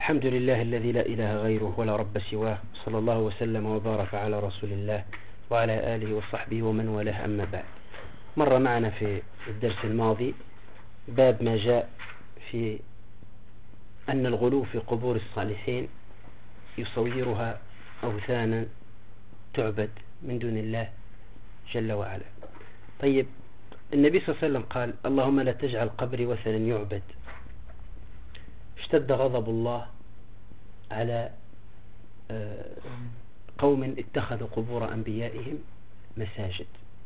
الحمد لله الذي لا إله غيره ولا رب سواه، صلى الله وسلم وبارك على رسول الله وعلى آله وصحبه ومن والاه. أما بعد، مر معنا في الدرس الماضي باب ما جاء في أن الغلو في قبور الصالحين يصورها أوثانا تعبد من دون الله جل وعلا. طيب، النبي صلى الله عليه وسلم قال: اللهم لا تجعل قبري وثنا يعبد. اشتد غضب الله على قوم اتخذوا قبور أنبيائهم مساجد.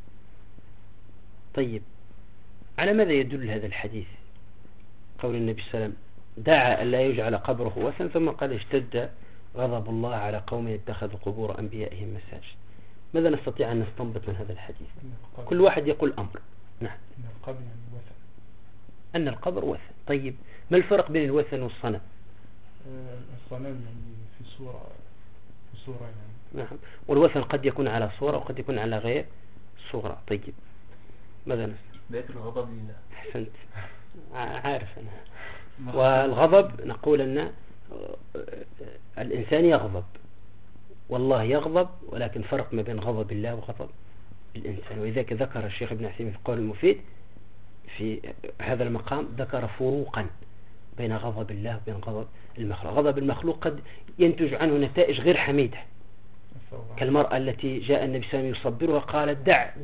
طيب، على ماذا يدل هذا الحديث؟ قول النبي صلى الله عليه وسلم: دعا أن لا يجعل قبره وثن، ثم قال: اشتد غضب الله على قوم اتخذوا قبور أنبيائهم مساجد. ماذا نستطيع أن نستنبط من هذا الحديث؟ كل واحد يقول أمر. نعم، أن القبر وثن. طيب، ما الفرق بين الوثن والصنم؟ الصنم يعني في صورة يعني. نعم، والوثن قد يكون على صورة وقد يكون على غير صورة. طيب، ماذا نستطيع؟ بيت الغضب لله. أحسنت، عارف أنا. والغضب نقول أن الإنسان يغضب والله يغضب، ولكن فرق ما بين غضب الله وغضب الإنسان. ولذلك ذكر الشيخ ابن عثيمين في القول المفيد في هذا المقام، ذكر فروقا بين غضب الله وبين غضب المخلوق. غضب المخلوق قد ينتج عنه نتائج غير حميدة، كالمرأة التي جاء النبي صلى الله عليه وسلم يصبرها، قالت: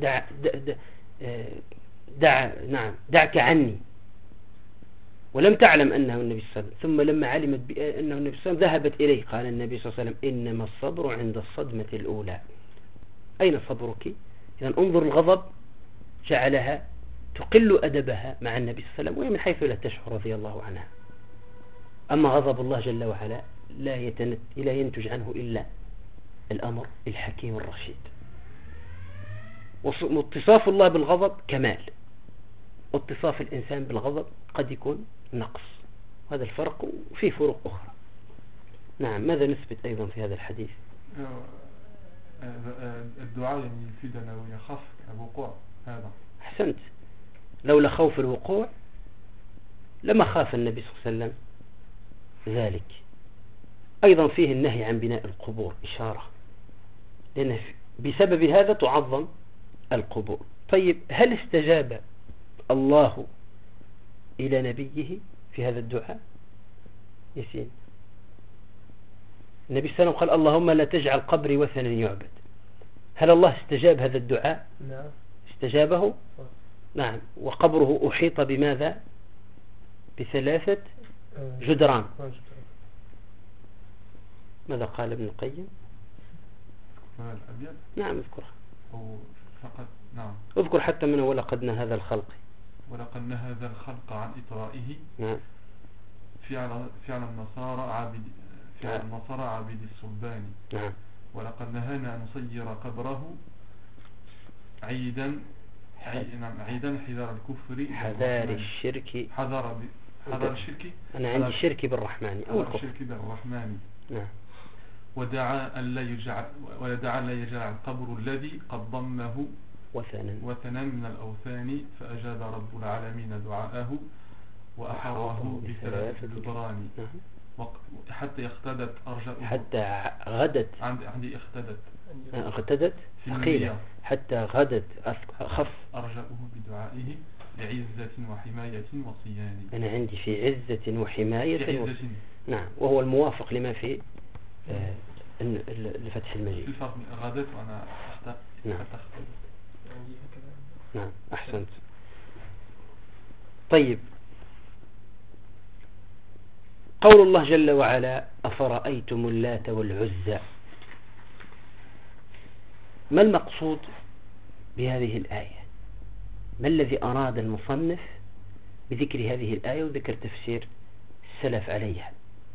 دعك عني، ولم تعلم أنه النبي صلى الله عليه وسلم. ثم لما علمت أنه النبي صلى الله عليه وسلم ذهبت إليه. قال النبي صلى الله عليه وسلم: إنما الصبر عند الصدمة الأولى. أين صبرك؟ إذن انظر، الغضب جعلها تقل أدبها مع النبي صلى الله عليه وسلم، وهي من حيث لا تشعر رضي الله عنها. أما غضب الله جل وعلا لا ينتج عنه إلا الأمر الحكيم الرشيد. واتصاف الله بالغضب كمال، واتصاف الإنسان بالغضب قد يكون نقص. هذا الفرق، وفيه فروق أخرى. نعم، ماذا نثبت أيضا في هذا الحديث؟ الدعاء يعني يفيدنا ويخاف الوقوع. هذا أحسنت، لولا خوف الوقوع لما خاف النبي صلى الله عليه وسلم ذلك. أيضا فيه النهي عن بناء القبور، إشارة لأن بسبب هذا تعظم القبور. طيب، هل استجاب الله إلى نبيه في هذا الدعاء؟ يسين، النبي صلى الله عليه وسلم قال: اللهم لا تجعل قبري وثنا يعبد. هل الله استجاب هذا الدعاء؟ نعم، استجابه. نعم، وقبره أحيط بماذا؟ بثلاثة جدران. ماذا قال ابن القيم؟ نعم، اذكرها. نعم، اذكر حتى من ولقد نهى الخلق. ولقد نهى هذا الخلق عن إطرائه. نعم. فعل النصارى عبيد الصلبان. نعم. ولقد نهانا أن نصير قبره عيدا حذار الكفر، حذار الشرك. حذار الشرك. أنا عندي شرك بالرحمن أو الكفر. الشرك بالرحمن. نعم. ودعا أن لا يجعل القبر الذي قد ضمه وثنا من الأوثان، فأجاب رب العالمين دعاءه وأحاطه بثلاث جدران. حتى اختدت أرجاؤه. حتى غدت. عندي اختدت ثقيلة. حتى غدت أخف أرجاؤه بدعائه لعزة وحماية وصيان. أنا عندي في عزة وحماية. نعم، وهو الموافق لما في لفتح المجيد. الفرق غدت وأنا أختدت. نعم، أحسنت. طيب، قول الله جل وعلا: أفرأيتم اللات والعزى. ما المقصود بهذه الآية؟ ما الذي أراد المصنف بذكر هذه الآية وذكر تفسير السلف عليها؟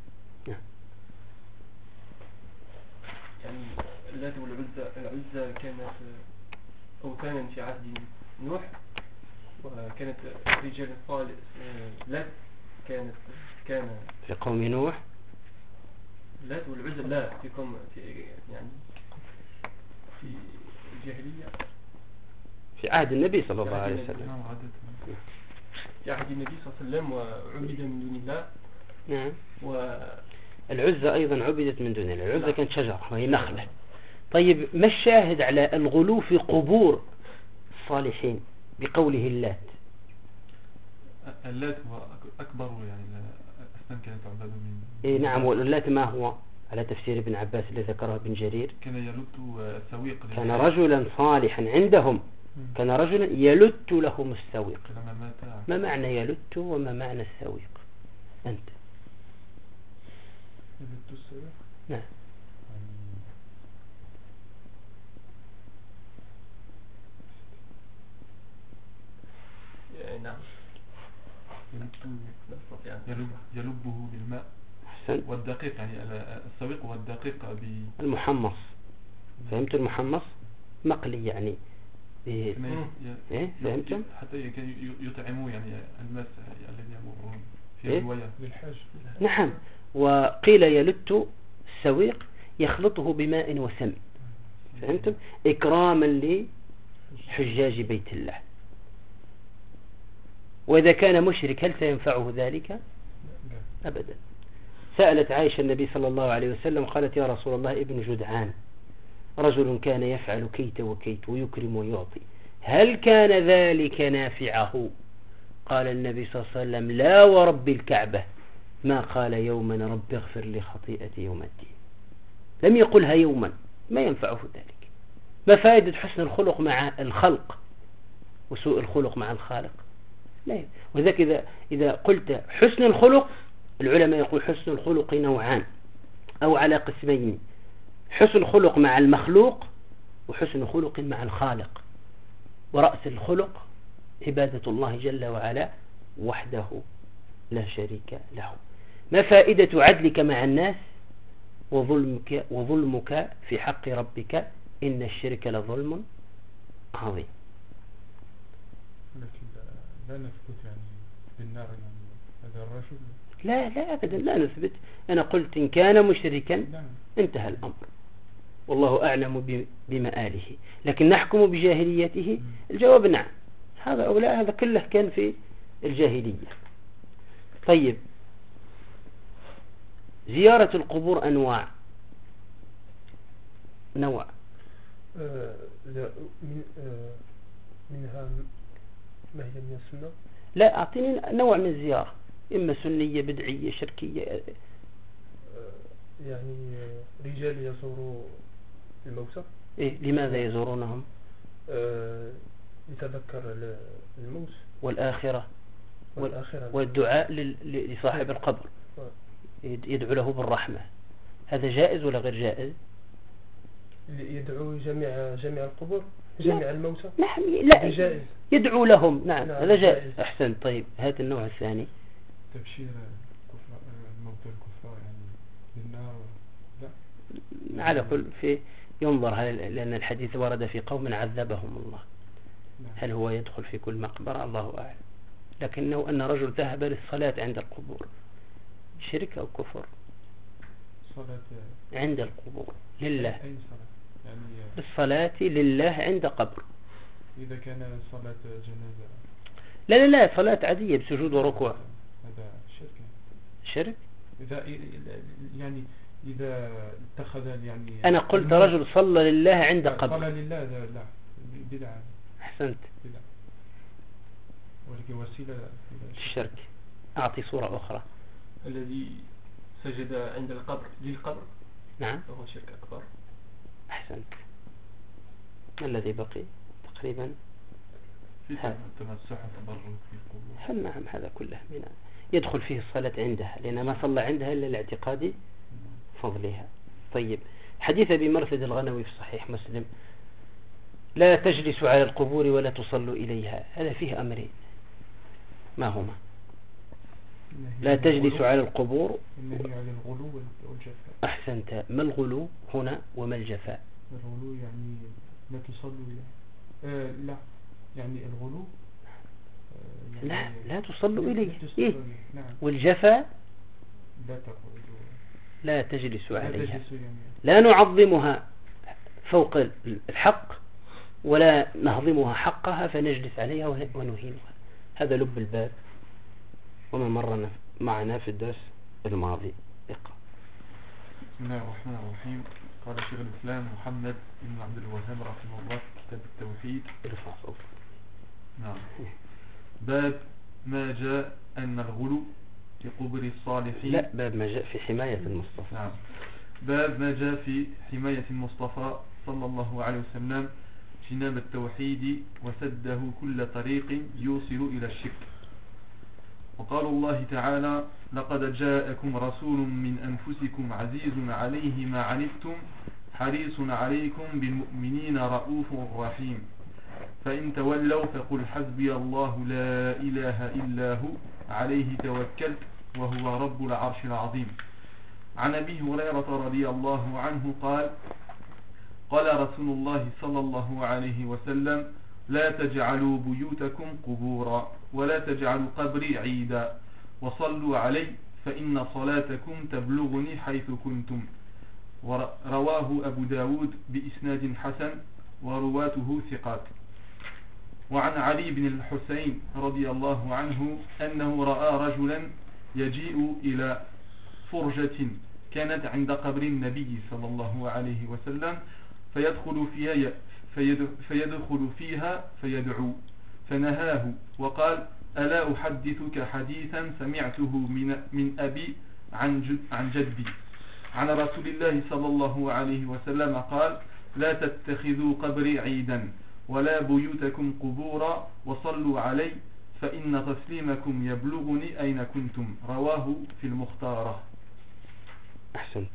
يعني اللات والعزى كانت أوثانا في عهد نوح، وكانت رجال صالح. لات كان في قوم نوح. اللات والعزى لا في قوم يعني في الجاهلية، في عهد النبي صلى الله عليه وسلم. في عهد النبي صلى الله عليه وسلم، وعبد من دون الله. نعم. العزة أيضا عبدت من دون الله. العزة كانت شجرة وهي نخلة. طيب ما الشاهد على الغلو في قبور الصالحين بقوله اللات؟ اللات هو أكبر يعني أصلا كانت تعبد من إيه نعم. واللات ما هو على تفسير ابن عباس الذي ذكره ابن جرير؟ كان يلت السويق، كان رجلا صالحا عندهم، كان رجلا يلت لهم السويق. لما مات. ما معنى يلت وما معنى السويق أنت؟ يلت السويق نعم. نعم. يلبه بالماء. أحسن. والدقيق يعني السويق والدقيق المحمص. فهمت المحمص؟ مقلي يعني. إيه فهمتم؟ حتى يطعموا يعني الناس الذين يمرون في إيه؟ الرواية للحاج. نعم. وقيل يلت السويق يخلطه بماء وسم. فهمتم؟ إكراما لحجاج بيت الله. وإذا كان مشرك هل سينفعه ذلك؟ أبدا. سألت عائشة النبي صلى الله عليه وسلم قالت يا رسول الله ابن جدعان رجل كان يفعل كيت وكيت ويكرم ويعطي، هل كان ذلك نافعه؟ قال النبي صلى الله عليه وسلم لا ورب الكعبة ما قال يوما رب اغفر لي خطيئتي يوم الدين. لم يقلها يوما، ما ينفعه ذلك. ما فائدة حسن الخلق مع الخلق وسوء الخلق مع الخالق؟ لا. وذلك إذا قلت حسن الخلق، العلماء يقول حسن الخلق نوعان أو على قسمين: حسن خلق مع المخلوق وحسن خلق مع الخالق. ورأس الخلق عبادة الله جل وعلا وحده لا شريك له. ما فائدة عدلك مع الناس وظلمك في حق ربك؟ إن الشرك لظلم عظيم. لكن لا نثبت يعني بالنار يعني هذا الرجل. لا أبدا لا نثبت. أنا قلت إن كان مشركا انتهى الأمر، والله أعلم بمآله. لكن نحكم بجاهليته؟ الجواب نعم. هذا أو لا، هذا كله كان في الجاهلية. طيب، زيارة القبور أنواع. نوع منها ما هي من السنة؟ لا، أعطيني نوع من الزيارة، إما سنية بدعية شركية. يعني رجال يزوروا الموتى. إيه، لماذا يزورونهم؟ يتذكر الموت والآخرة والدعاء لصاحب القبر، يدعو له بالرحمة. هذا جائز ولا غير جائز؟ يدعو جميع القبور، جميع الموتى. نعم، لا جائز. يدعو لهم. نعم هذا جائز. أحسن. طيب هات النوع الثاني. تبشير الموتى الكفار يعني بالنار. لا على كل في ينظر لأن الحديث ورد في قوم عذبهم الله. هل هو يدخل في كل مقبرة؟ الله أعلم. لكنه أن رجل ذهب للصلاة عند القبور، شرك أو كفر؟ صلاة عند القبور لله. أي صلاة؟ يعني الصلاة لله عند قبر. إذا كان صلاة جنازة. لا صلاة عادية بسجود وركوع. هذا شرك. شرك؟ إذا اتخذ يعني. أنا قلت رجل صلى لله عند قبر. صلى لله لا بدعة. أحسنت. بدعة. ولكن وسيلة الشرك. أعطي صورة أخرى. الذي سجد عند القبر للقبر. نعم. فهو شرك أكبر. أحسنت. ما الذي بقي تقريبا؟ في تمسح تبرك في القبور. نعم هذا كله يدخل فيه الصلاة عندها، لأن ما صلى عندها إلا لاعتقاد فضلها. طيب، حديث أبي مرثد الغنوي في صحيح مسلم: لا تجلسوا على القبور ولا تصلوا إليها. هذا فيه أمرين، ما هما؟ لا تجلسوا على القبور. النهي عن الغلو والجفاء. أحسنت. ما الغلو هنا وما الجفاء؟ الغلو يعني لا تصلوا إليه. لا يعني الغلو يعني لا تصلوا إليه. إيه؟ نعم. والجفاء لا تجلسوا عليها. لا نعظمها فوق الحق ولا نهضمها حقها فنجلس عليها ونهينها. هذا لب الباب وما مر معنا في الدرس الماضي. اقرأ. بسم الله الرحمن الرحيم. قال شيخ الإسلام محمد بن عبد الوهاب رحمه الله في كتاب التوحيد. ارفع صوتك. نعم. باب ما جاء أن الغلو في قبر الصالحين. لا، باب ما جاء في حماية المصطفى. نعم. باب ما جاء في حماية المصطفى صلى الله عليه وسلم جناب التوحيد وسده كل طريق يوصل إلى الشرك. وقال الله تعالى: لقد جاءكم رسول من أنفسكم عزيز عليه ما عنتم حريص عليكم بالمؤمنين رؤوف رحيم فإن تولوا فقل حسبي الله لا إله إلا هو عليه توكلت وهو رب العرش العظيم. عن أبي هريرة رضي الله عنه قال: قال رسول الله صلى الله عليه وسلم: لا تجعلوا بيوتكم قبورا ولا تجعلوا قبري عيدا وصلوا علي فإن صلاتكم تبلغني حيث كنتم. رواه أبو داود بإسناد حسن ورواته ثقات. وعن علي بن الحسين رضي الله عنه أنه رأى رجلا يجيء إلى فرجة كانت عند قبر النبي صلى الله عليه وسلم فيدخل فيها فيدعو فنهاه وقال: ألا أحدثك حديثا سمعته من أبي عن جدي عن رسول الله صلى الله عليه وسلم قال: لا تتخذوا قبري عيدا ولا بيوتكم قبورا وصلوا علي فإن تسليمكم يبلغني أين كنتم. رواه في المختارة. أحسنت.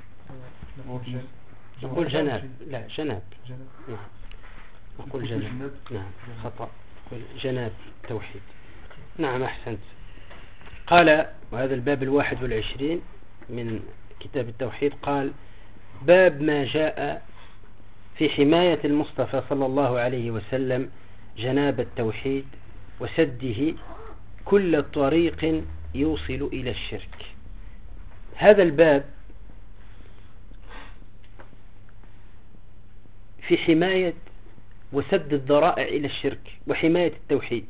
نقول جناب. لا، جناب. نعم. نقول جناب. نعم، خطأ. نقول جناب توحيد. نعم، أحسنت. قال: وهذا الباب 21 من كتاب التوحيد. قال: باب ما جاء في حماية المصطفى صلى الله عليه وسلم جناب التوحيد وسده كل طريق يوصل إلى الشرك. هذا الباب في حماية وسد الذرائع إلى الشرك وحماية التوحيد.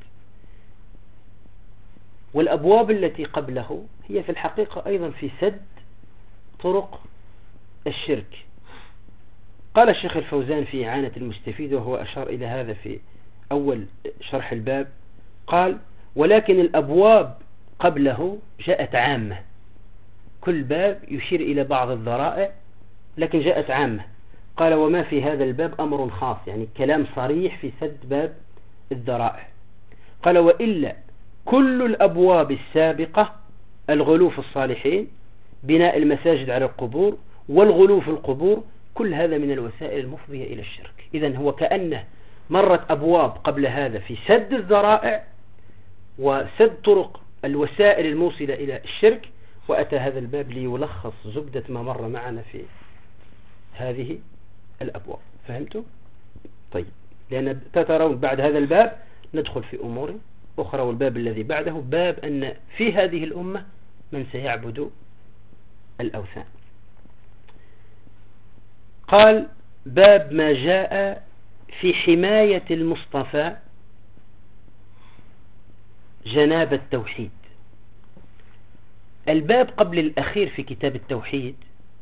والأبواب التي قبله هي في الحقيقة أيضا في سد طرق الشرك. قال الشيخ الفوزان في إعانة المستفيد وهو أشار إلى هذا في أول شرح الباب، قال: ولكن الأبواب قبله جاءت عامة، كل باب يشير إلى بعض الذرائع لكن جاءت عامة. قال: وما في هذا الباب أمر خاص، يعني كلام صريح في سد باب الذرائع. قال: وإلا كل الأبواب السابقة الغلو في الصالحين، بناء المساجد على القبور والغلو في القبور، كل هذا من الوسائل المفضية إلى الشرك. إذن هو كأنه مرت أبواب قبل هذا في سد الذرائع وسد طرق الوسائل الموصلة إلى الشرك، وأتى هذا الباب ليلخص زبدة ما مر معنا في هذه الأبواب. فهمتوا؟ طيب، لأن تترون بعد هذا الباب ندخل في أمور أخرى. والباب الذي بعده باب أن في هذه الأمة من سيعبد الأوثان. قال: باب ما جاء في حماية المصطفى جناب التوحيد. الباب قبل الأخير في كتاب التوحيد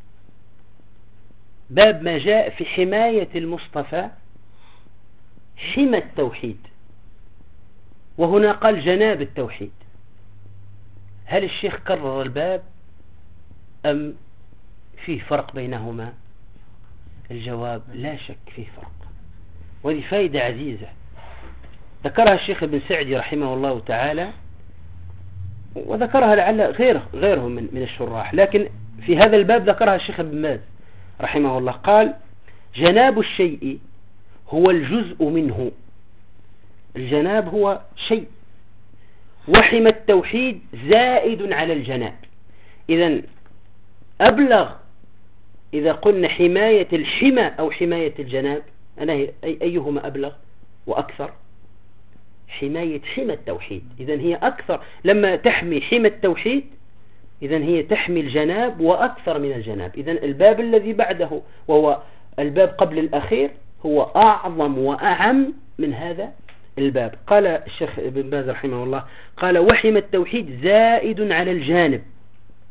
باب ما جاء في حماية المصطفى حمى التوحيد، وهنا قال جناب التوحيد. هل الشيخ كرر الباب أم فيه فرق بينهما؟ الجواب: لا شك فيه فرق، وهذه فائدة عزيزة ذكرها الشيخ ابن سعدي رحمه الله تعالى، وذكرها لعل غيره من الشراح، لكن في هذا الباب ذكرها الشيخ ابن باز رحمه الله. قال: جناب الشيء هو الجزء منه. الجناب هو شيء، وحمى التوحيد زائد على الجناب. إذن أبلغ إذا قلنا حماية الحمى أو حماية الجناب، أيهما أبلغ وأكثر؟ حماية حمى التوحيد. إذن هي أكثر لما تحمي حمى التوحيد، إذن هي تحمي الجناب وأكثر من الجناب. إذن الباب الذي بعده وهو الباب قبل الأخير هو أعظم وأعم من هذا الباب. قال الشيخ ابن باز رحمه الله: قال: وحمى التوحيد زائد على الجانب،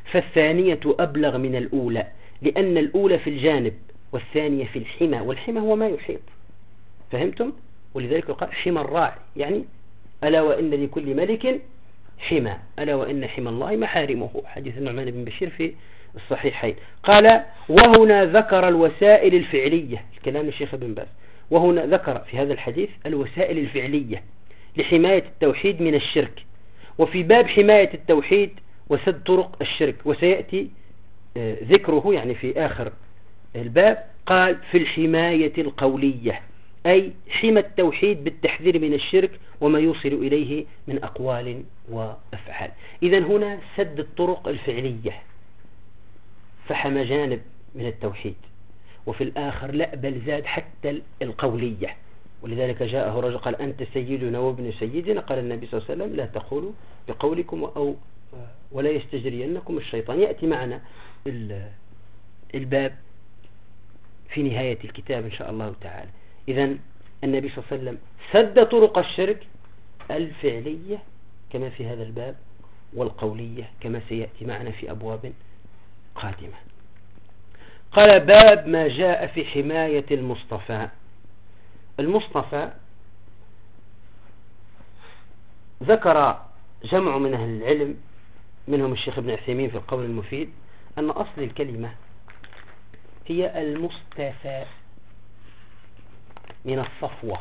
فالثانية أبلغ من الأولى، لأن الأولى في الجانب والثانية في الحمى، والحمى هو ما يحيط. فهمتم؟ ولذلك قال حمى الراعي، يعني ألا وإن لكل ملك حمى، ألا وإن حمى الله محارمه، حديث النعمان بن بشير في الصحيحين. قال وهنا ذكر الوسائل الفعلية، الكلام الشيخ ابن باز، وهنا ذكر في هذا الحديث الوسائل الفعلية لحماية التوحيد من الشرك، وفي باب حماية التوحيد وسد طرق الشرك، وسيأتي ذكره يعني في آخر الباب. قال في الحماية القولية، أي حمى التوحيد بالتحذير من الشرك وما يوصل إليه من أقوال وأفعال. إذن هنا سد الطرق الفعلية، فحمى جانب من التوحيد، وفي الآخر لا بل زاد حتى القولية. ولذلك جاءه رجل قال أنت سيدنا وابن سيدنا، قال النبي صلى الله عليه وسلم لا تقولوا بقولكم ولا يستجرينكم الشيطان. يأتي معنا الباب في نهاية الكتاب إن شاء الله تعالى. إذن النبي صلى الله عليه وسلم سد طرق الشرك الفعلية كما في هذا الباب، والقولية كما سيأتي معنا في أبواب قادمة. قال باب ما جاء في حماية المصطفى. المصطفى ذكر جمع من أهل العلم منهم الشيخ ابن عثيمين في القول المفيد أن أصل الكلمة هي المصطفى من الصفوة.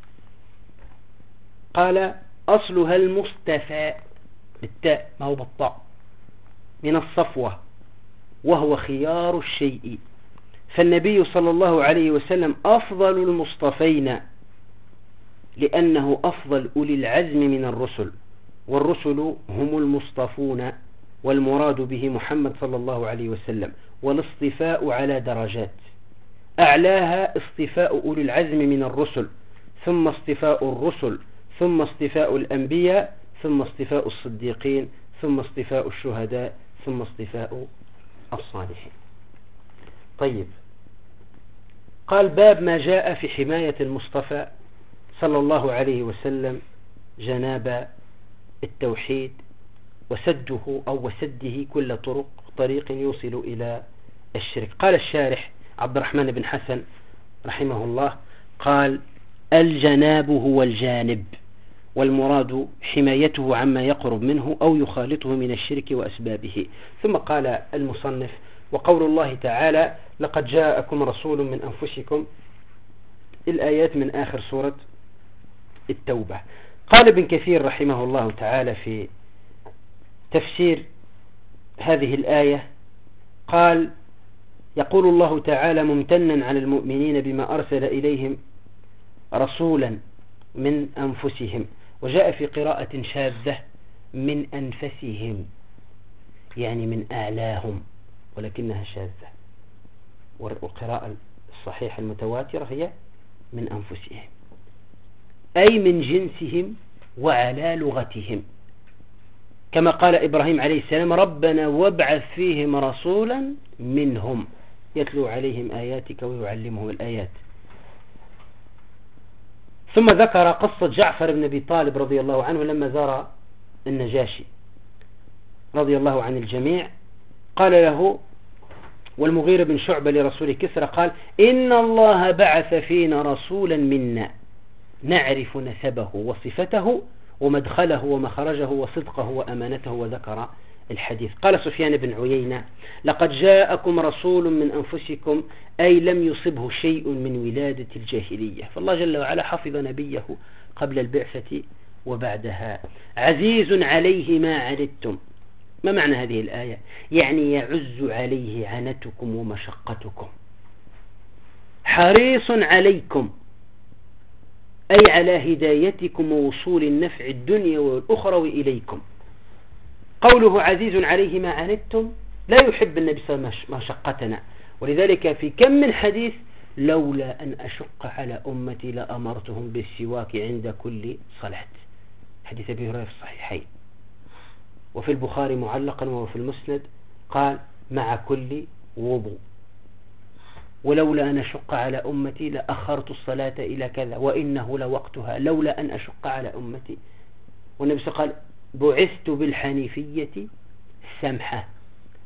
قال أصلها المصطفى بالتاء ما هو بالطاء من الصفوة، وهو خيار الشيء، فالنبي صلى الله عليه وسلم أفضل المصطفين لأنه أفضل أولي العزم من الرسل، والرسل هم المصطفون، والمراد به محمد صلى الله عليه وسلم. والاصطفاء على درجات، أعلاها اصطفاء أولي العزم من الرسل، ثم اصطفاء الرسل، ثم اصطفاء الأنبياء، ثم اصطفاء الصديقين، ثم اصطفاء الشهداء، ثم اصطفاء الصالحين. طيب، قال باب ما جاء في حماية المصطفى صلى الله عليه وسلم جناب التوحيد وسده أو وسده كل طريق يوصل إلى الشرك. قال الشارح عبد الرحمن بن حسن رحمه الله قال الجناب هو الجانب، والمراد حمايته عما يقرب منه أو يخالطه من الشرك وأسبابه. ثم قال المصنف وقول الله تعالى لقد جاءكم رسول من أنفسكم، الآيات من آخر سورة التوبة. قال ابن كثير رحمه الله تعالى في تفسير هذه الآية قال يقول الله تعالى ممتنا على المؤمنين بما أرسل إليهم رسولا من أنفسهم، وجاء في قراءة شاذة من أنفسهم، يعني من أعلاهم، ولكنها شاذة، والقراءة الصحيحة المتواترة هي من أنفسهم، أي من جنسهم وعلى لغتهم، كما قال إبراهيم عليه السلام ربنا وابعث فيهم رسولا منهم يتلو عليهم آياتك ويعلمهم الآيات. ثم ذكر قصة جعفر بن أبي طالب رضي الله عنه لما زار النجاشي رضي الله عن الجميع، قال له والمغيرة بن شعبة لرسول كسرى قال إن الله بعث فينا رسولا منا نعرف نسبه وصفته ومدخله ومخرجه وصدقه وأمانته، وذكر الحديث. قال سفيان بن عيينة لقد جاءكم رسول من أنفسكم، أي لم يصبه شيء من ولادة الجاهلية، فالله جل وعلا حفظ نبيه قبل البعثة وبعدها. عزيز عليه ما عنتم. ما معنى هذه الآية؟ يعني يعز عليه عنتكم ومشقتكم، حريص عليكم أي على هدايتكم ووصول النفع الدنيا والأخرى إليكم. قوله عزيز عليه ما عنتم لا يحب النبي صلى الله عليه وسلم مشقتنا، ولذلك في كم من حديث لولا أن أشق على أمتي لأمرتهم بالسواك عند كل صلاة، حديث أبي هريرة في الصحيحين، وفي البخاري معلقا وفي المسند قال مع كل وضوء، ولولا أن أشق على أمتي لأخرت الصلاة إلى كذا وإنه لوقتها لولا أن أشق على أمتي. والنبي صلى الله عليه وسلم قال بعثت بالحنيفية السمحة،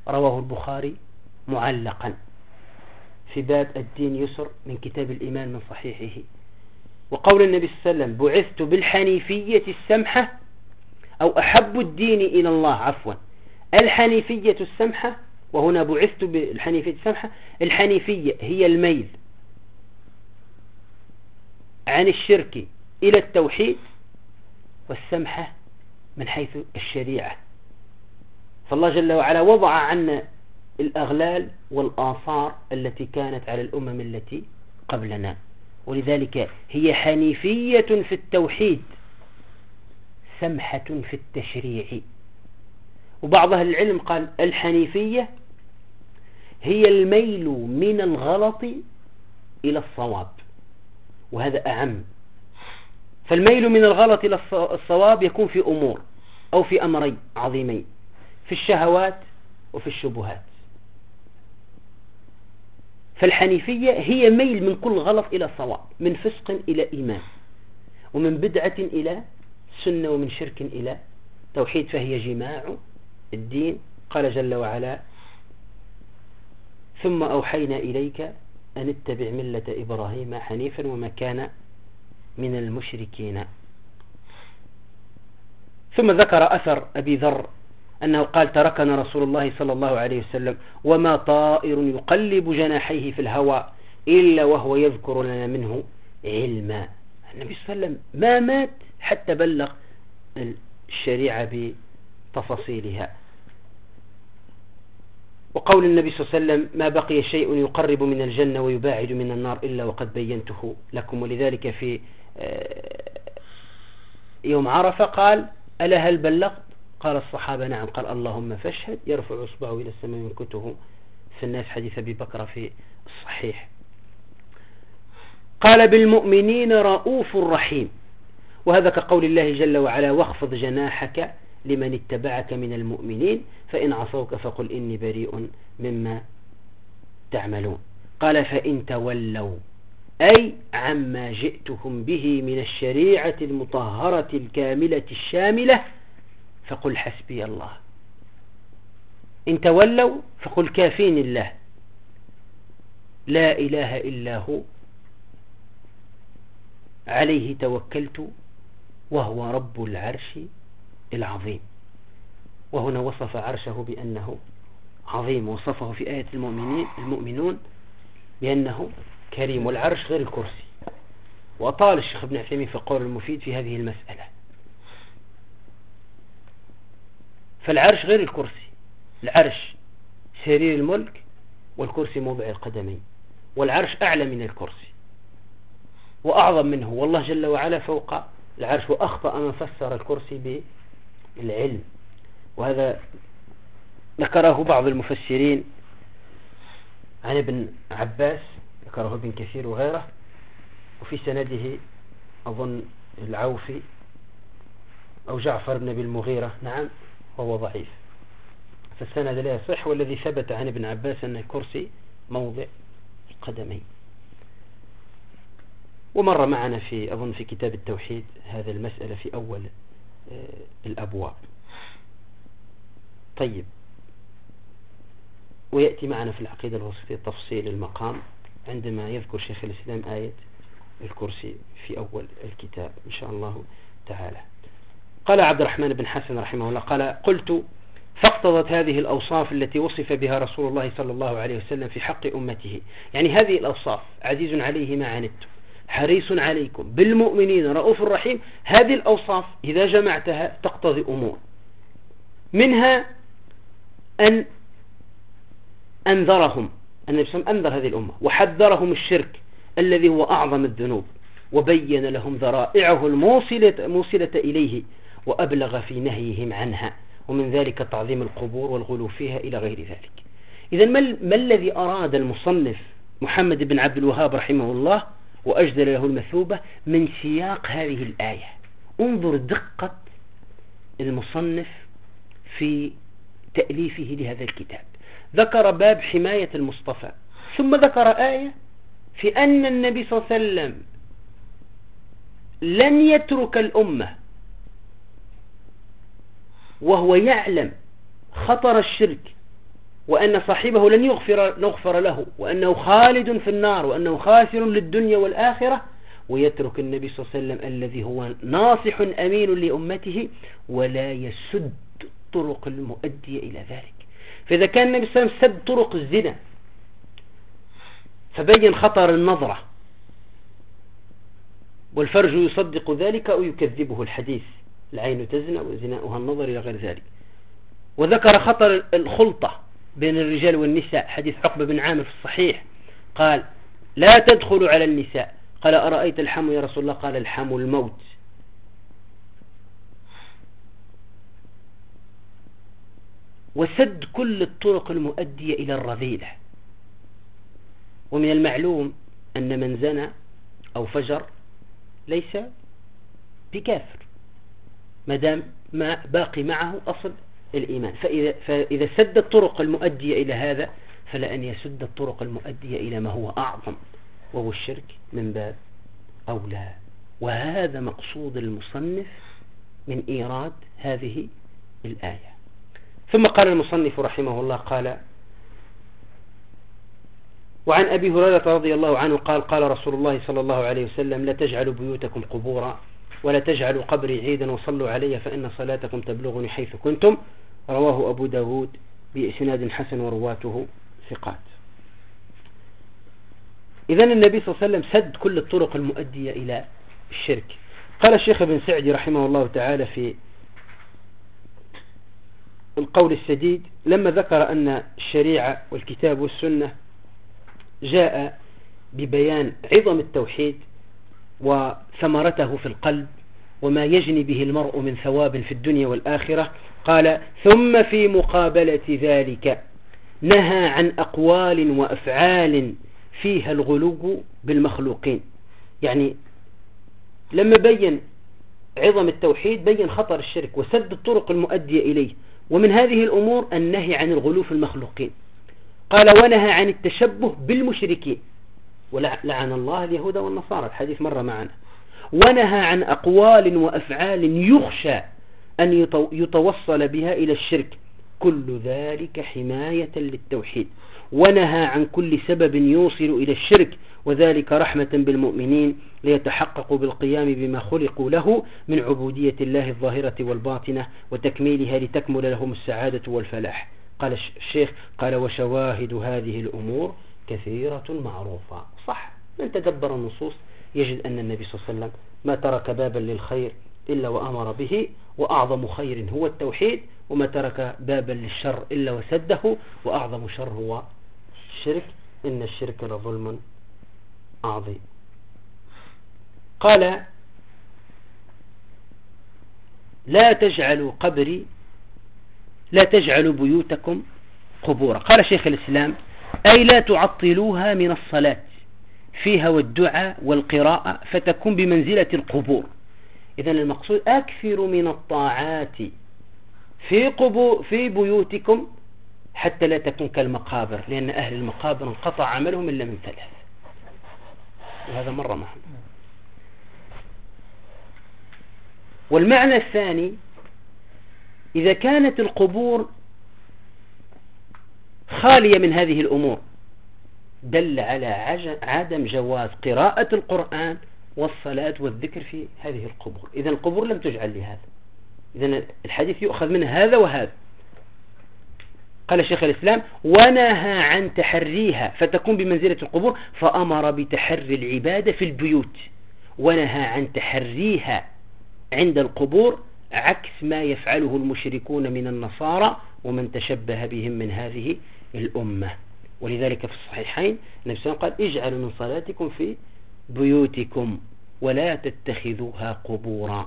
رواه البخاري معلقا في باب الدين يسر من كتاب الإيمان من صحيحه. وقول النبي صلى الله عليه وسلم بعثت بالحنيفية السمحة، أو أحب الدين إلى الله، عفوا، الحنيفية السمحة. وهنا بعثت بالحنيفية السمحة. الحنيفية هي الميل عن الشرك إلى التوحيد، والسمحة من حيث الشريعة. فالله جل وعلا وضع عنا الأغلال والآثار التي كانت على الأمم التي قبلنا، ولذلك هي حنيفية في التوحيد سمحة في التشريع. وبعض أهل العلم قال الحنيفية هي الميل من الغلط إلى الصواب، وهذا أعم. فالميل من الغلط إلى الصواب يكون في أمور أو في أمرين عظيمين، في الشهوات وفي الشبهات. فالحنيفية هي ميل من كل غلط إلى صواب، من فسق إلى إيمان، ومن بدعة إلى سنة، ومن شرك إلى توحيد. فهي جماع الدين. قال جل وعلا ثم أوحينا إليك أن اتبع ملة إبراهيم حنيفا وما كان من المشركين. ثم ذكر أثر أبي ذر أنه قال تركنا رسول الله صلى الله عليه وسلم وما طائر يقلب جناحيه في الهواء إلا وهو يذكر لنا منه علما. النبي صلى الله عليه وسلم ما مات حتى بلغ الشريعة بتفاصيلها. وقول النبي صلى الله عليه وسلم ما بقي شيء يقرب من الجنة ويباعد من النار إلا وقد بينته لكم. ولذلك في يوم عرفة قال ألا هل بلغت؟ قال الصحابة نعم. قال اللهم فاشهد. يرفع إصبعه إلى السماء ينكته في الناس، حديث أبي بكر في الصحيح. قال بالمؤمنين رؤوف رحيم، وهذا كقول الله جل وعلا واخفض جناحك لمن اتبعك من المؤمنين فإن عصوك فقل إني بريء مما تعملون. قال فإن تولوا أي عما جئتهم به من الشريعة المطهرة الكاملة الشاملة فقل حسبي الله. إن تولوا فقل كافين الله لا إله إلا هو عليه توكلت وهو رب العرش العظيم. وهنا وصف عرشه بأنه عظيم، وصفه في آية المؤمنون بأنه كريم. والعرش غير الكرسي. وأطال الشيخ ابن عثيمين في القول المفيد في هذه المسألة. فالعرش غير الكرسي. العرش سرير الملك، والكرسي موضع القدمين، والعرش أعلى من الكرسي وأعظم منه، والله جل وعلا فوق العرش. وأخطأ من فسر الكرسي بالعلم، وهذا ذكره بعض المفسرين عن ابن عباس، ذكره ابن كثير وغيره، وفي سنده أظن العوفي أو جعفر بن أبي المغيرة، نعم، وهو ضعيف. فالسند لا يصح، والذي ثبت عن ابن عباس أن الكرسي موضع القدمين. ومر معنا في أظن في كتاب التوحيد هذا المسألة في أول الأبواب. طيب، ويأتي معنا في العقيدة الوسطية تفصيل المقام عندما يذكر شيخ الإسلام آية الكرسي في أول الكتاب إن شاء الله تعالى. قال عبد الرحمن بن حسن رحمه الله قال قلت فاقتضت هذه الأوصاف التي وصف بها رسول الله صلى الله عليه وسلم في حق أمته، يعني هذه الأوصاف عزيز عليه ما عنتم حريص عليكم بالمؤمنين رؤوف رحيم. هذه الأوصاف إذا جمعتها تقتضي أمور، منها أن أنذرهم النبي صلى الله عليه وسلم، أنذر هذه الأمة وحذرهم الشرك الذي هو أعظم الذنوب، وبين لهم ذرائعه الموصلة إليه، وأبلغ في نهيهم عنها، ومن ذلك تعظيم القبور والغلو فيها إلى غير ذلك. إذن ما الذي أراد المصنف محمد بن عبد الوهاب رحمه الله وأجزل له المثوبة من سياق هذه الآية؟ انظر دقة المصنف في تأليفه لهذا الكتاب. ذكر باب حماية المصطفى، ثم ذكر آية في أن النبي صلى الله عليه وسلم لن يترك الأمة وهو يعلم خطر الشرك وأن صاحبه لن يغفر له، وأنه خالد في النار، وأنه خاسر للدنيا والآخرة، ويترك النبي صلى الله عليه وسلم الذي هو ناصح أمين لأمته ولا يسد الطرق المؤدية إلى ذلك. فإذا كان النبي صلى الله عليه وسلم سد طرق الزنا فبين خطر النظرة، والفرج يصدق ذلك أو يكذبه الحديث، العين تزنى وزناؤها النظر إلى غير ذلك. وذكر خطر الخلطة بين الرجال والنساء، حديث عقبة بن عامر في الصحيح قال لا تدخلوا على النساء، قال أرأيت الحم يا رسول الله؟ قال الحم الموت. وسد كل الطرق المؤدية إلى الرذيلة. ومن المعلوم أن من زنى أو فجر ليس بكافر ما دام ما باقي معه أصل الإيمان. فإذا سد الطرق المؤدية إلى هذا فلأن يسد الطرق المؤدية إلى ما هو أعظم وهو الشرك من باب أولى. وهذا مقصود المصنف من إيراد هذه الآية. ثم قال المصنف رحمه الله قال وعن أبي هريرة رضي الله عنه قال قال رسول الله صلى الله عليه وسلم لا تجعلوا بيوتكم قبورا ولا تجعلوا قبري عيدا وصلوا علي فإن صلاتكم تبلغني حيث كنتم. رواه أبو داود بإسناد حسن ورواته ثقات. إذن النبي صلى الله عليه وسلم سد كل الطرق المؤدية إلى الشرك. قال الشيخ ابن سعدي رحمه الله تعالى في القول السديد لما ذكر أن الشريعة والكتاب والسنة جاء ببيان عظم التوحيد وثمرته في القلب وما يجني به المرء من ثواب في الدنيا والآخرة، قال ثم في مقابلة ذلك نهى عن أقوال وأفعال فيها الغلو بالمخلوقين. يعني لما بين عظم التوحيد بين خطر الشرك وسد الطرق المؤدية إليه، ومن هذه الأمور النهي عن الغلو في المخلوقين. قال ونهى عن التشبه بالمشركين ولعن الله اليهود والنصارى، الحديث مرة معنا. ونهى عن أقوال وأفعال يخشى أن يتوصل بها إلى الشرك، كل ذلك حماية للتوحيد. ونهى عن كل سبب يوصل إلى الشرك، وذلك رحمة بالمؤمنين ليتحققوا بالقيام بما خلقوا له من عبودية الله الظاهرة والباطنة وتكميلها لتكمل لهم السعادة والفلاح. قال الشيخ قال وشواهد هذه الأمور كثيرة معروفة. صح، من تدبر النصوص يجد أن النبي صلى الله عليه وسلم ما ترك بابا للخير إلا وأمر به، وأعظم خير هو التوحيد، وما ترك بابا للشر إلا وسده، وأعظم شر هو الشرك، إن الشرك لظلم عظيم. قال لا تجعلوا بيوتكم قبورا. قال شيخ الإسلام أي لا تعطلوها من الصلاة فيها والدعاء والقراءة فتكون بمنزلة القبور. إذن المقصود أكثر من الطاعات في بيوتكم حتى لا تكون كالمقابر، لأن أهل المقابر انقطع عملهم إلا من ثلاث، وهذا مرة معهم. والمعنى الثاني إذا كانت القبور خالية من هذه الأمور دل على عدم جواز قراءة القرآن والصلاة والذكر في هذه القبور. إذن القبور لم تجعل لهذا. إذن الحديث يؤخذ من هذا وهذا. قال شيخ الإسلام ونهى عن تحريها فتكون بمنزلة القبور، فأمر بتحري العبادة في البيوت، ونهى عن تحريها عند القبور عكس ما يفعله المشركون من النصارى ومن تشبه بهم من هذه الأمة. ولذلك في الصحيحين النبي صلى الله عليه وسلم قال اجعلوا من صلاتكم في بيوتكم ولا تتخذوها قبورا.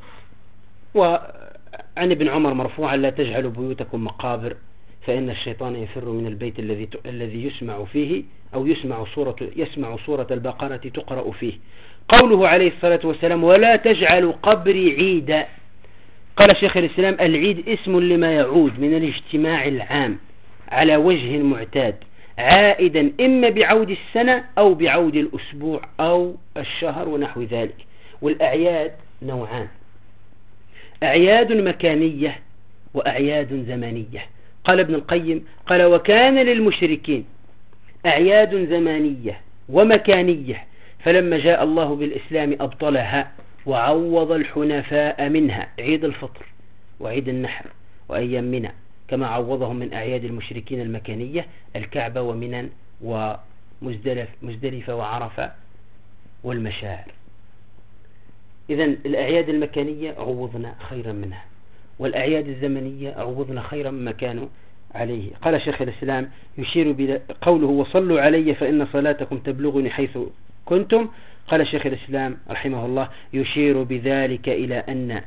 وعن ابن عمر مرفوعا لا تجعلوا بيوتكم مقابر فإن الشيطان يفر من البيت الذي يسمع فيه أو يسمع سورة البقرة تقرأ فيه. قوله عليه الصلاة والسلام ولا تجعلوا قبري عيدا. قال شيخ الإسلام العيد اسم لما يعود من الاجتماع العام على وجه معتاد عائدا إما بعود السنة أو بعود الأسبوع أو الشهر ونحو ذلك. والأعياد نوعان، أعياد مكانية وأعياد زمنية. قال ابن القيم قال وكان للمشركين أعياد زمانية ومكانية، فلما جاء الله بالإسلام أبطلها وعوض الحنفاء منها عيد الفطر وعيد النحر وأيام منى، كما عوضهم من أعياد المشركين المكانية الكعبة ومنى ومزدلفة وعرفة والمشاعر. إذن الأعياد المكانية عوضنا خيرا منها، والأعياد الزمنية عوضنا خيرا مما كانوا عليه. قال شيخ الإسلام يشير قوله وصلوا علي فإن صلاتكم تبلغني حيث كنتم، قال شيخ الإسلام رحمه الله يشير بذلك إلى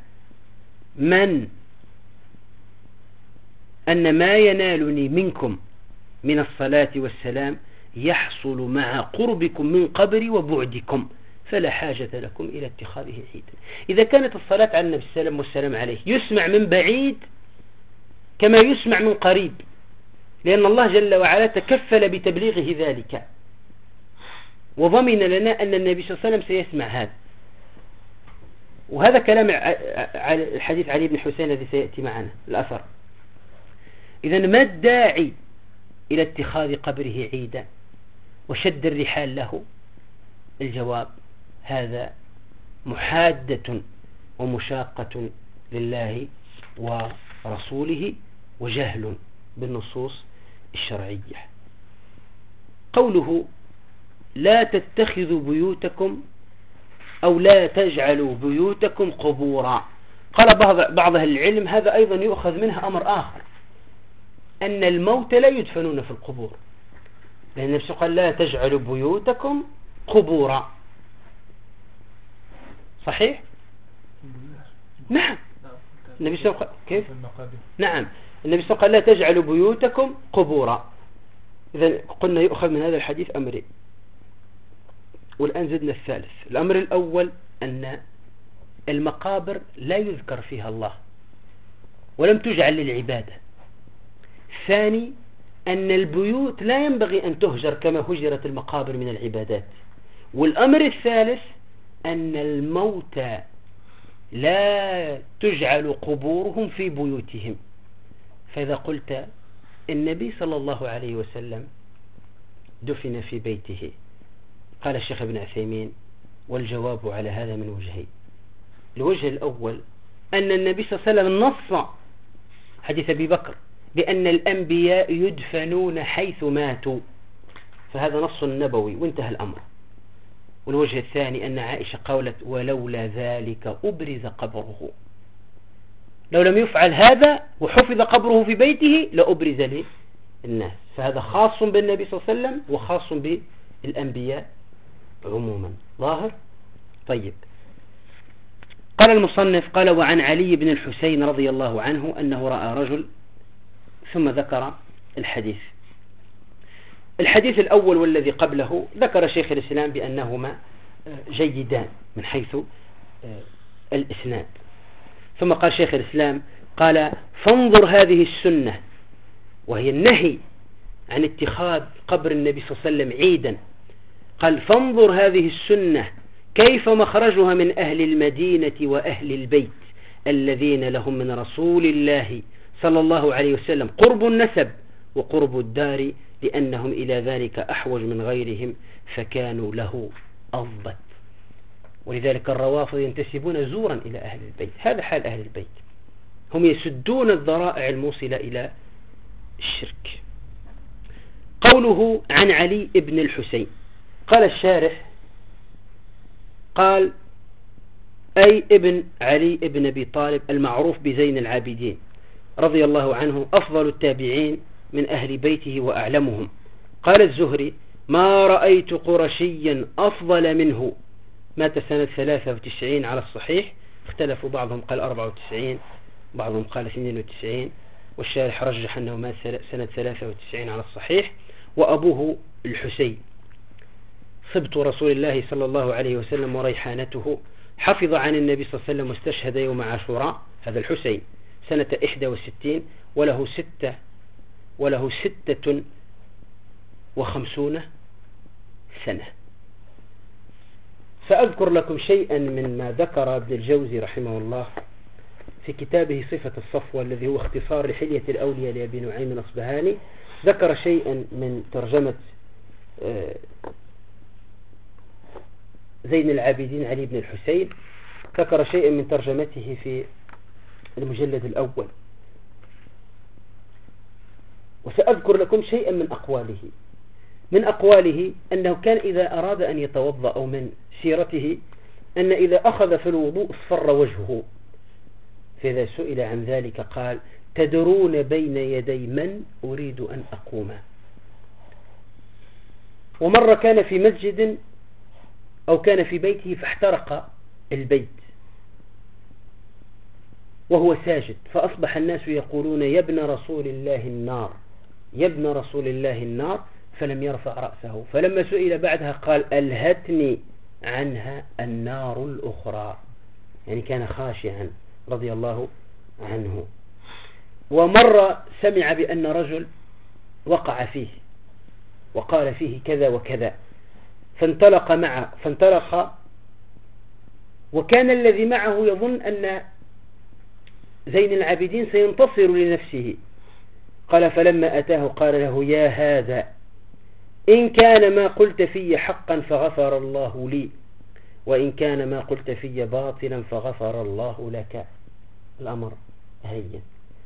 أن ما ينالني منكم من الصلاة والسلام يحصل مع قربكم من قبري وبعدكم، فلا حاجة لكم إلى اتخاذه عيدا. إذا كانت الصلاة على النبي صلى الله عليه وسلم والسلام عليه يسمع من بعيد كما يسمع من قريب، لأن الله جل وعلا تكفل بتبليغه ذلك وضمن لنا أن النبي صلى الله عليه وسلم سيسمع هذا. وهذا كلام الحديث علي بن حسين الذي سيأتي معنا الأثر. إذن ما الداعي إلى اتخاذ قبره عيدا وشد الرحال له؟ الجواب هذا محادة ومشاقة لله ورسوله وجهل بالنصوص الشرعية. قوله لا تتخذوا بيوتكم أو لا تجعلوا بيوتكم قبورا، قال بعض أهل العلم هذا أيضا يؤخذ منها أمر آخر، أن الموت لا يدفنون في القبور، لأن النبي قال لا تجعلوا بيوتكم قبورا. صحيح؟ نعم. النبي صلى الله عليه وسلم كيف؟ نعم، النبي صلى الله عليه وسلم قال لا تجعلوا بيوتكم قبورا. إذا قلنا يؤخذ من هذا الحديث أمرين، والآن زدنا الثالث. الأمر الأول أن المقابر لا يذكر فيها الله ولم تجعل للعبادة. الثاني أن البيوت لا ينبغي أن تهجر كما هجرت المقابر من العبادات. والأمر الثالث أن الموتى لا تجعل قبورهم في بيوتهم. فإذا قلت النبي صلى الله عليه وسلم دفن في بيته، قال الشيخ ابن عثيمين والجواب على هذا من وجهين. الوجه الأول أن النبي صلى الله عليه وسلم نص حديث أبي بكر بأن الأنبياء يدفنون حيث ماتوا، فهذا نص نبوي وانتهى الأمر. والوجه الثاني أن عائشة قالت ولولا ذلك أبرز قبره، لو لم يفعل هذا وحفظ قبره في بيته لأبرز للناس. فهذا خاص بالنبي صلى الله عليه وسلم وخاص بالأنبياء عموما. ظاهر؟ طيب. قال المصنف قال وعن علي بن الحسين رضي الله عنه أنه رأى رجل، ثم ذكر الحديث. الحديث الأول والذي قبله ذكر شيخ الإسلام بأنهما جيدان من حيث الإسناد. ثم قال شيخ الإسلام قال فانظر هذه السنة، وهي النهي عن اتخاذ قبر النبي صلى الله عليه وسلم عيدا. قال فانظر هذه السنة كيف مخرجها من أهل المدينة وأهل البيت الذين لهم من رسول الله صلى الله عليه وسلم قرب النسب وقرب الدار، لأنهم إلى ذلك أحوج من غيرهم فكانوا له أضبط. ولذلك الروافض ينتسبون زورا إلى أهل البيت. هذا حال أهل البيت، هم يسدون الذرائع الموصلة إلى الشرك. قوله عن علي بن الحسين، قال الشارح قال أي ابن علي بن أبي طالب المعروف بزين العابدين رضي الله عنه، أفضل التابعين من أهل بيته وأعلمهم. قال الزهري ما رأيت قرشيا أفضل منه، مات سنة 93 على الصحيح، اختلفوا بعضهم قال 94 بعضهم قال 92، والشارح رجح أنه مات سنة 93 على الصحيح. وأبوه الحسين صبت رسول الله صلى الله عليه وسلم وريحانته، حفظ عن النبي صلى الله عليه وسلم واستشهد يوم عاشوراء، هذا الحسين سنة 61، وله 56 سنة. سأذكر لكم شيئا من ما ذكر ابن الجوزي رحمه الله في كتابه صفة الصفوة الذي هو اختصار لحلية الأولياء لأبي نعيم الأصبهاني ذكر شيئا من ترجمة زين العابدين علي بن الحسين، ذكر شيئا من ترجمته في المجلد الأول، وسأذكر لكم شيئا من أقواله. من أقواله أنه كان إذا أراد أن يتوضأ، أو من سيرته أن إذا أخذ في الوضوء اصفر وجهه، فإذا سئل عن ذلك قال: تدرون بين يدي من أريد أن أقوم. ومرة كان في مسجد أو كان في بيته فاحترق البيت وهو ساجد، فأصبح الناس يقولون: يا ابن رسول الله النار، يا ابن رسول الله النار، فلم يرفع رأسه. فلما سئل بعدها قال: ألهتني عنها النار الأخرى، يعني كان خاشعا رضي الله عنه. ومرة سمع بأن رجل وقع فيه وقال فيه كذا وكذا، فانطلق وكان الذي معه يظن أن زين العابدين سينتصر لنفسه. قال: فلما أتاه قال له: يا هذا، إن كان ما قلت في حقا فغفر الله لي، وإن كان ما قلت في باطلا فغفر الله لك. الأمر هين.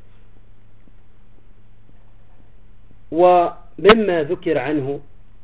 ومما ذكر عنه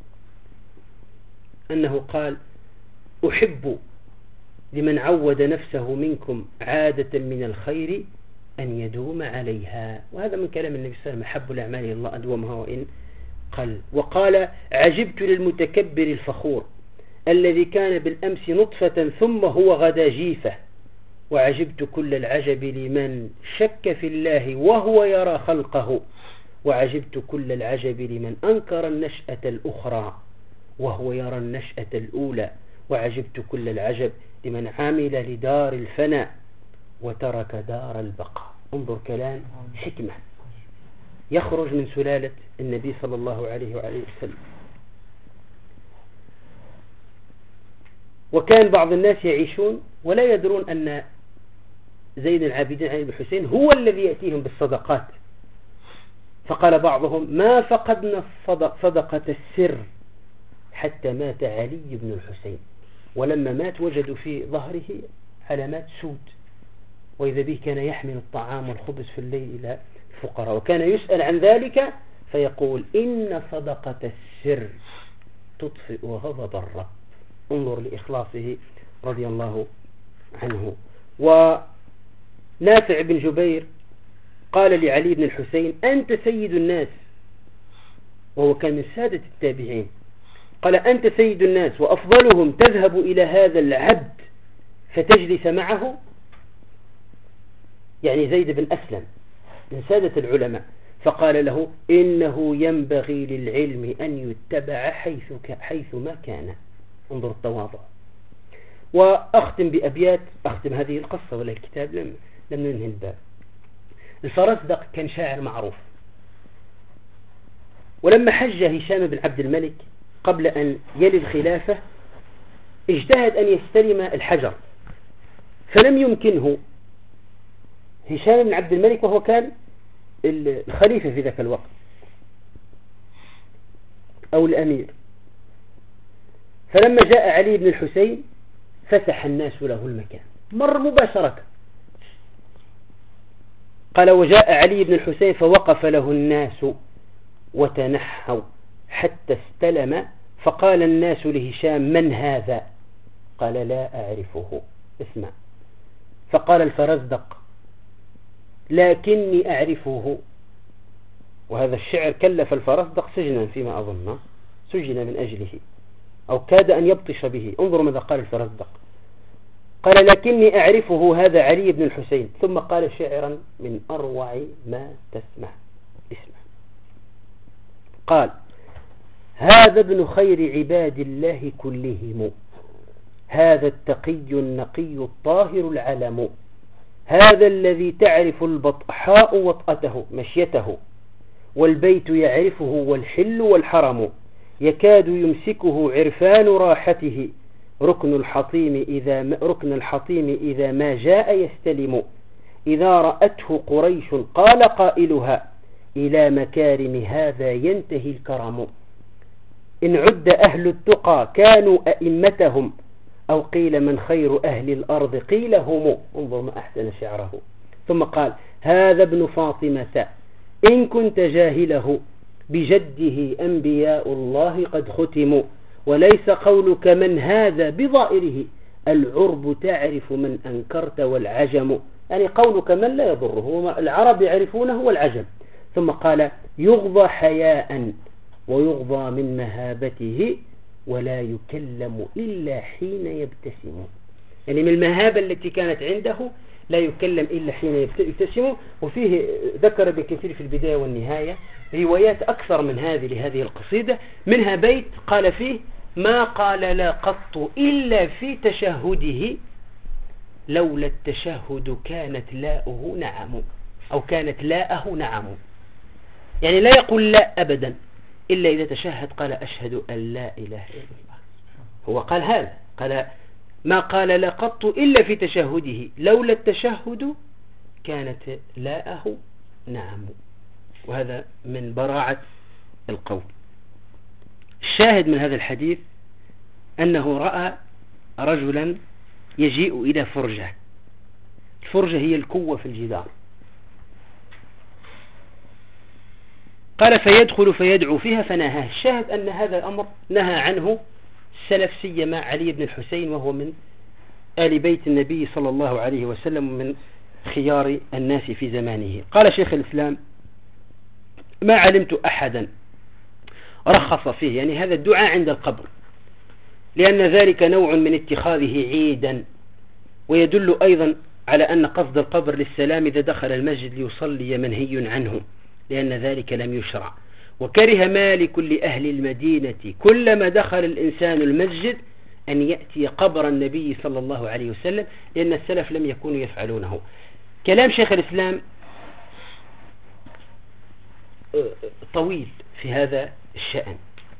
أنه قال: أحب لمن عود نفسه منكم عادة من الخير أن يدوم عليها. وهذا من كلام النبي صلى الله عليه وسلم: أحب الأعمال إلى الله أدومها وإن قل. وقال: عجبت للمتكبر الفخور الذي كان بالأمس نطفة ثم هو غدا جيفة، وعجبت كل العجب لمن شك في الله وهو يرى خلقه، وعجبت كل العجب لمن أنكر النشأة الأخرى وهو يرى النشأة الأولى، وعجبت كل العجب لمن عامل لدار الفناء وترك دار البقاء. انظر كلام حكمة يخرج من سلالة النبي صلى الله عليه وآله وسلم. وكان بعض الناس يعيشون ولا يدرون أن زين العابدين علي بن الحسين هو الذي يأتيهم بالصدقات. فقال بعضهم: ما فقدنا صدقة السر حتى مات علي بن الحسين، ولما مات وجدوا في ظهره علامات سود، وإذا به كان يحمل الطعام والخبز في الليل إلى الفقراء، وكان يسأل عن ذلك فيقول: إن صدقة السر تطفئ غضب الرب. انظر لإخلاصه رضي الله عنه. ونافع بن جبير قال لعلي بن الحسين: أنت سيد الناس، وهو كان من سادة التابعين. قال: أنت سيد الناس وأفضلهم، تذهب إلى هذا العبد فتجلس معه، يعني زيد بن أسلم من سادة العلماء. فقال له: إنه ينبغي للعلم أن يتبع حيث ما كان. انظر التواضع. وأختم بأبيات، أختم هذه القصة ولا الكتاب، لم ننهي الباب. الفرزدق كان شاعر معروف، ولما حج هشام بن عبد الملك قبل أن يلي الخلافة اجتهد أن يستلم الحجر، فلم يمكنه هشام بن عبد الملك، وهو كان الخليفة في ذاك الوقت أو الأمير. فلما جاء علي بن الحسين فتح الناس له المكان، مر مباشرة. قال: وجاء علي بن الحسين فوقف له الناس وتنحوا حتى استلم، فقال الناس لهشام: من هذا؟ قال: لا أعرفه، اسمع. فقال الفرزدق: لكني أعرفه. وهذا الشعر كلف الفرزدق سجنا فيما أظن، سجن من أجله أو كاد أن يبطش به. انظروا ماذا قال الفرزدق: قال: لكني أعرفه، هذا علي بن الحسين. ثم قال شعرا من أروع ما تسمع، اسمع. قال: هذا ابن خير عباد الله كلهم، هذا التقي النقي الطاهر العلم، هذا الذي تعرف البطحاء وطأته مشيته، والبيت يعرفه والحل والحرم، يكاد يمسكه عرفان راحته، ركن الحطيم إذا ما جاء يستلم، إذا رأته قريش قال قائلها إلى مكارم هذا ينتهي الكرم. إن عد أهل التقى كانوا أئمتهم، أو قيل من خير أهل الأرض قيل هم. انظر ما أحسن شعره. ثم قال هذا ابن فاطمة إن كنت جاهله، بجده أنبياء الله قد ختموا، وليس قولك من هذا بظائره، العرب تعرف من أنكرت والعجم. يعني قولك من لا يضره، العرب يعرفونه والعجم. ثم قال يغضى حياء ويغضى من مهابته، ولا يكلم إلا حين يبتسم. يعني من المهابة التي كانت عنده لا يكلم إلا حين يبتسم. وفيه ذكر ابن كثير في البداية والنهاية روايات أكثر من هذه لهذه القصيدة، منها بيت قال فيه ما قال لا قط إلا في تشهده، لولا التشهد كانت لاؤه نعم، أو كانت لاءه نعم. يعني لا يقول لا أبدا إلا إذا تشهد قال أشهد أن لا إله إلا الله. هو قال هذا، قال ما قال لا قط إلا في تشهده، لولا التشهد كانت لاءه نعم. وهذا من براعة القول. الشاهد من هذا الحديث أنه رأى رجلا يجيء إلى فرجة. الفرجة هي الكوة في الجدار. قال فيدخل فيدعو فيها فنهاه. الشاهد أن هذا الأمر نهى عنه السلف، سيما علي بن الحسين، وهو من آل بيت النبي صلى الله عليه وسلم من خيار الناس في زمانه. قال شيخ الإسلام ما علمت أحدا رخص فيه، يعني هذا الدعاء عند القبر، لأن ذلك نوع من اتخاذه عيدا، ويدل أيضا على أن قصد القبر للسلام إذا دخل المسجد ليصلي منهي عنه، لأن ذلك لم يشرع. وكره مالك لأهل المدينة كلما دخل الإنسان المسجد أن يأتي قبر النبي صلى الله عليه وسلم، لأن السلف لم يكونوا يفعلونه. كلام شيخ الإسلام طويل في هذا الشأن،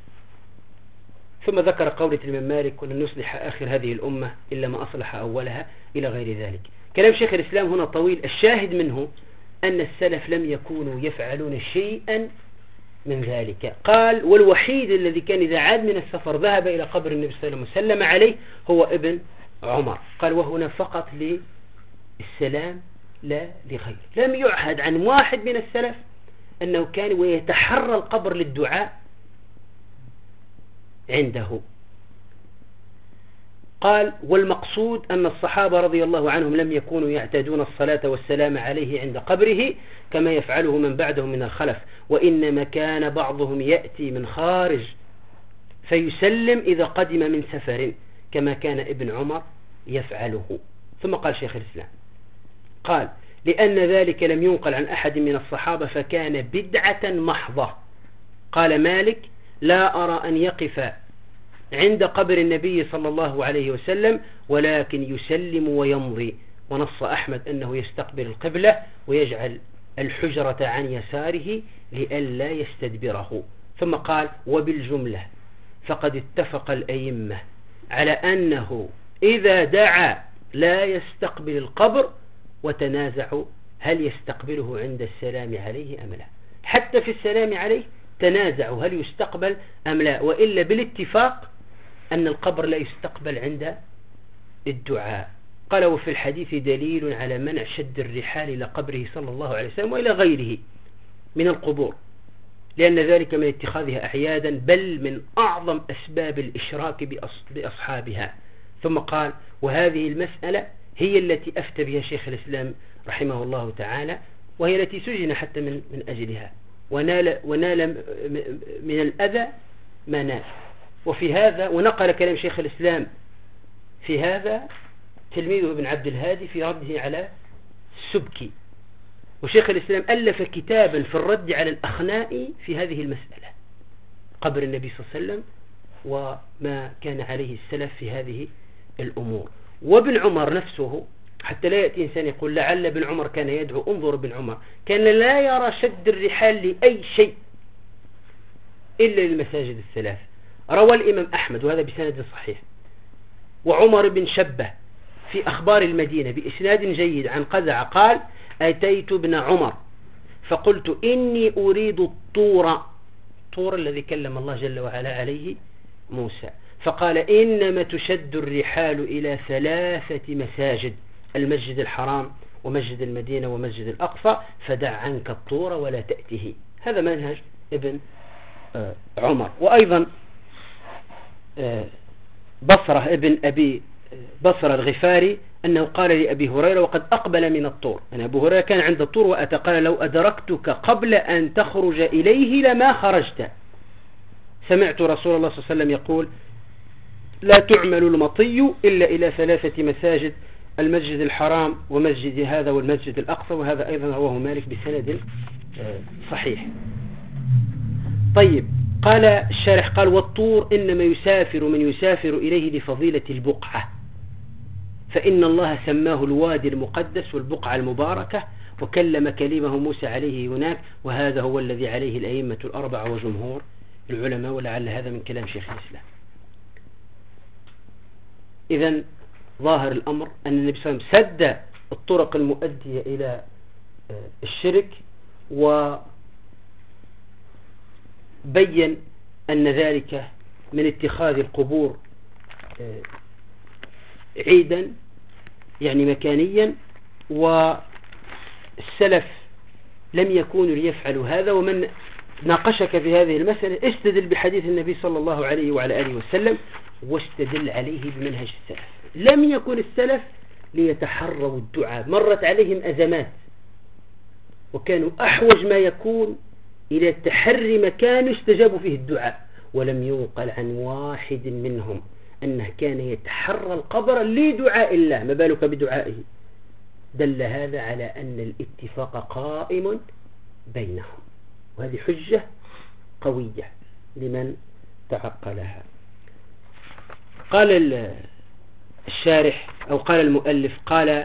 ثم ذكر قولة الإمام مالك ولن يصلح آخر هذه الأمة إلا ما أصلح أولها إلى غير ذلك. كلام شيخ الإسلام هنا طويل. الشاهد منه أن السلف لم يكونوا يفعلون شيئا من ذلك. قال والوحيد الذي كان إذا عاد من السفر ذهب إلى قبر النبي صلى الله عليه وسلم وسلم عليه هو ابن عمر. قال وهنا فقط للسلام لا لغير. لم يعهد عن واحد من السلف أنه كان ويتحرى القبر للدعاء عنده. قال والمقصود أن الصحابة رضي الله عنهم لم يكونوا يعتادون الصلاة والسلام عليه عند قبره كما يفعله من بعدهم من الخلف، وإنما كان بعضهم يأتي من خارج فيسلم إذا قدم من سفر كما كان ابن عمر يفعله. ثم قال شيخ الإسلام قال لأن ذلك لم ينقل عن أحد من الصحابة فكان بدعة محضة. قال مالك لا أرى أن يقف عند قبر النبي صلى الله عليه وسلم ولكن يسلم ويمضي. ونص أحمد أنه يستقبل القبلة ويجعل الحجرة عن يساره لئلا يستدبره. ثم قال وبالجملة فقد اتفق الأئمة على أنه إذا دعا لا يستقبل القبر، وتنازعوا هل يستقبله عند السلام عليه أم لا. حتى في السلام عليه تنازعوا هل يستقبل أم لا، وإلا بالاتفاق أن القبر لا يستقبل عند الدعاء. قال وفي الحديث دليل على منع شد الرحال إلى قبره صلى الله عليه وسلم وإلى غيره من القبور، لأن ذلك من اتخاذها أعيادا بل من أعظم أسباب الإشراك بأصحابها. ثم قال وهذه المسألة هي التي أفتى بها شيخ الإسلام رحمه الله تعالى، وهي التي سجن حتى من أجلها، ونال من الأذى ما نال. وفي هذا ونقل كلام شيخ الإسلام في هذا تلميذه ابن عبد الهادي في رده على السبكي. وشيخ الإسلام ألف كتابا في الرد على الأخناء في هذه المسألة، قبر النبي صلى الله عليه وسلم وما كان عليه السلف في هذه الأمور. وابن عمر نفسه، حتى لا يأتي إنسان يقول لعل ابن عمر كان يدعو، انظر ابن عمر كان لا يرى شد الرحال لأي شيء إلا للمساجد الثلاث. روى الإمام أحمد وهذا بسند صحيح، وعمر بن شبه في أخبار المدينة بإسناد جيد عن قزع قال: أتيت ابن عمر فقلت إني أريد الطور الذي كلم الله جل وعلا عليه موسى، فقال: إنما تشد الرحال إلى 3 مساجد: المسجد الحرام ومسجد المدينة ومسجد الأقصى، فدع عنك الطور ولا تأته. هذا منهج ابن عمر. وأيضا بصرة ابن أبي بصرة الغفاري أنه قال لأبي هريرة وقد أقبل من الطور، أن أبو هريرة كان عند الطور وأتى قال: لو أدركتك قبل أن تخرج إليه لما خرجت. سمعت رسول الله صلى الله عليه وسلم يقول: لا تعمل المطي إلا إلى 3 مساجد: المسجد الحرام ومسجد هذا والمسجد الأقصى. وهذا أيضا رواه مالك بسند صحيح. طيب، قال الشارح قال: والطور إنما يسافر من يسافر إليه لفضيلة البقعة، فإن الله سماه الوادي المقدس والبقعة المباركة، وكلم كلمه موسى عليه هناك، وهذا هو الذي عليه الأئمة الأربعة وجمهور العلماء، ولعل هذا من كلام شيخ الإسلام. إذن ظاهر الأمر أن النبي صلى الله عليه وسلم سد الطرق المؤدية إلى الشرك، وبين أن ذلك من اتخاذ القبور عيدا يعني مكانيا، والسلف لم يكونوا ليفعلوا هذا. ومن ناقشك في هذه المسألة استدل بحديث النبي صلى الله عليه وعلى آله وسلم، واستدل عليه بمنهج السلف. لم يكن السلف ليتحروا الدعاء، مرت عليهم أزمات وكانوا أحوج ما يكون إلى تحري مكان يستجاب فيه الدعاء، ولم ينقل عن واحد منهم أنه كان يتحرى القبر لدعاء الله، ما بالك بدعائه. دل هذا على أن الاتفاق قائم بينهم، وهذه حجة قوية لمن تعقلها. قال الشارح أو قال المؤلف قال: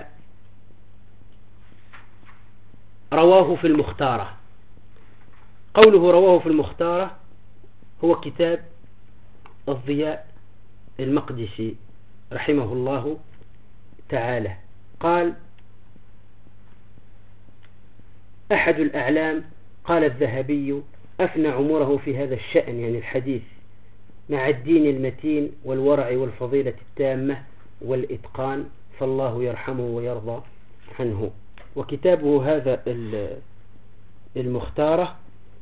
رواه في المختارة. قوله رواه في المختارة هو كتاب الضياء المقدسي رحمه الله تعالى. قال: أحد الأعلام قال الذهبي: أفنى عمره في هذا الشأن، يعني الحديث، مع الدين المتين والورع والفضيلة التامة والإتقان، فالله يرحمه ويرضى عنه. وكتابه هذا المختارة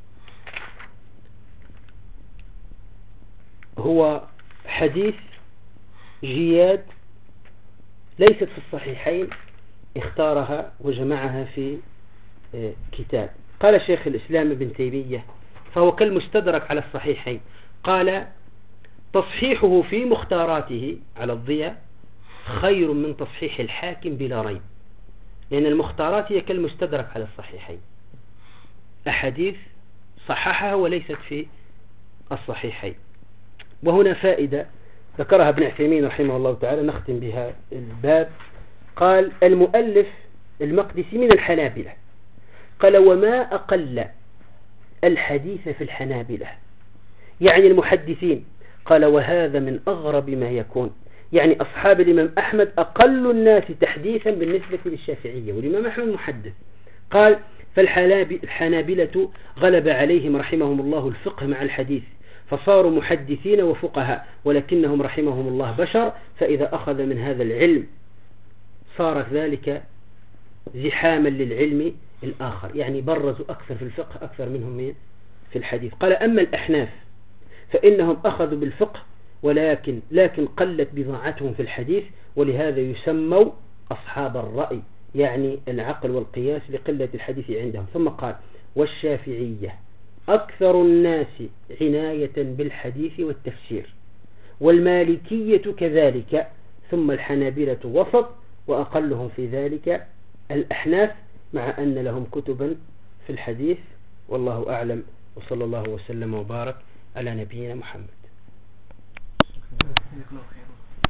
هو حديث جياد ليست في الصحيحين، اختارها وجمعها في كتاب. قال شيخ الإسلام ابن تيمية: فهو كالمستدرك على الصحيحين. قال: تصحيحه في مختاراته على الضياء خير من تصحيح الحاكم بلا ريب، لأن المختارات هي كالمستدرك على الصحيحين، أحاديث صححها وليست في الصحيحين. وهنا فائدة ذكرها ابن عثيمين رحمه الله تعالى نختم بها الباب. قال المؤلف المقدسي من الحنابلة، قال: وما أقل الحديث في الحنابلة، يعني المحدثين. قال: وهذا من أغرب ما يكون، يعني أصحاب الإمام أحمد أقل الناس تحديثا بالنسبة للشافعية، والإمام أحمد محدث. قال: فالحنابلة غلب عليهم رحمهم الله الفقه مع الحديث، فصاروا محدثين وفقهاء، ولكنهم رحمهم الله بشر، فإذا أخذ من هذا العلم صار ذلك زحاما للعلم الآخر، يعني برزوا أكثر في الفقه أكثر منهم في الحديث. قال: أما الأحناف فإنهم أخذوا بالفقه، لكن قلت بضاعتهم في الحديث، ولهذا يسموا أصحاب الرأي، يعني العقل والقياس لقلة الحديث عندهم. ثم قال: والشافعية أكثر الناس عناية بالحديث والتفسير، والمالكية كذلك، ثم الحنابلة وسط، وأقلهم في ذلك الأحناف، مع أن لهم كتبا في الحديث. والله أعلم، وصلى الله وسلم وبارك على نبينا محمد.